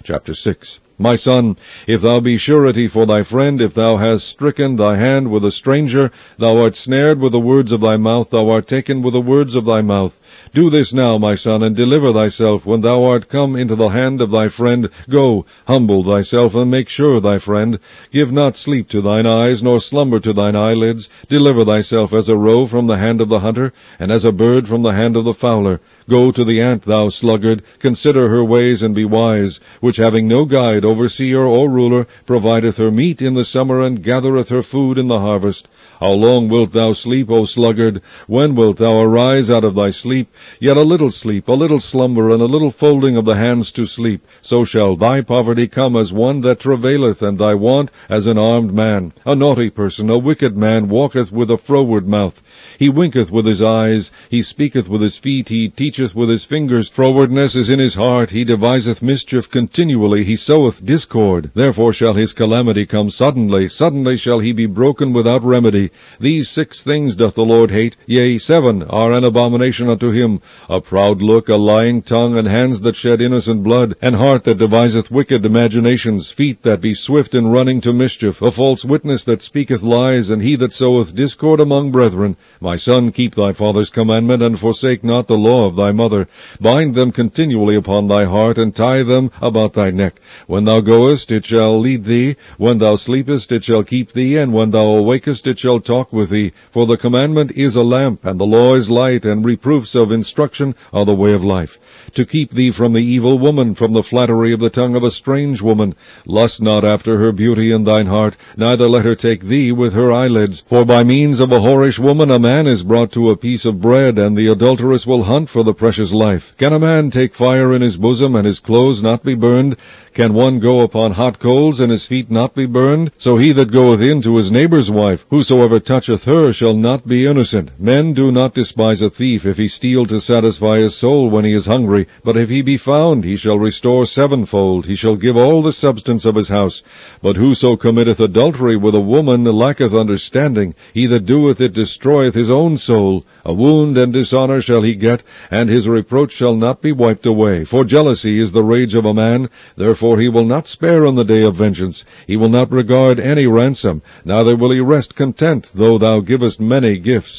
Chapter 6. My son, if thou be surety for thy friend, if thou hast stricken thy hand with a stranger, thou art snared with the words of thy mouth, thou art taken with the words of thy mouth. Do this now, my son, and deliver thyself. When thou art come into the hand of thy friend, go, humble thyself, and make sure thy friend. Give not sleep to thine eyes, nor slumber to thine eyelids. Deliver thyself as a roe from the hand of the hunter, and as a bird from the hand of the fowler. Go to the ant, thou sluggard, consider her ways, and be wise, which having no guide, overseer, or ruler, provideth her meat in the summer, and gathereth her food in the harvest. How long wilt thou sleep, O sluggard? When wilt thou arise out of thy sleep? Yet a little sleep, a little slumber, and a little folding of the hands to sleep. So shall thy poverty come as one that travaileth, and thy want as an armed man. A naughty person, a wicked man, walketh with a froward mouth. He winketh with his eyes, he speaketh with his feet, he teacheth with his fingers. Frowardness is in his heart, he deviseth mischief continually, he soweth discord. Therefore shall his calamity come suddenly, suddenly shall he be broken without remedy. These 6 things doth the Lord hate, yea, 7 are an abomination unto him: a proud look, a lying tongue, and hands that shed innocent blood, an heart that deviseth wicked imaginations, feet that be swift in running to mischief, a false witness that speaketh lies, and he that soweth discord among brethren. My son, keep thy father's commandment, and forsake not the law of thy mother. Bind them continually upon thy heart, and tie them about thy neck. When thou goest, it shall lead thee. When thou sleepest, it shall keep thee. And when thou awakest, it shall talk with thee. For the commandment is a lamp, and the law is light, and reproofs of instruction are the way of life. To keep thee from the evil woman, from the flattery of the tongue of a strange woman. Lust not after her beauty in thine heart, neither let her take thee with her eyelids. For by means of a whorish woman a man is brought to a piece of bread, and the adulteress will hunt for the precious life. Can a man take fire in his bosom, and his clothes not be burned? Can one go upon hot coals, and his feet not be burned? So he that goeth in to his neighbour's wife, whosoever toucheth her, shall not be innocent. Men do not despise a thief, if he steal to satisfy his soul when he is hungry. But if he be found, he shall restore 7-fold. He shall give all the substance of his house. But whoso committeth adultery with a woman lacketh understanding. He that doeth it destroyeth his own soul. A wound and dishonour shall he get, and his reproach shall not be wiped away. For jealousy is the rage of a man, therefore he will not spare on the day of vengeance. He will not regard any ransom, neither will he rest content, though thou givest many gifts.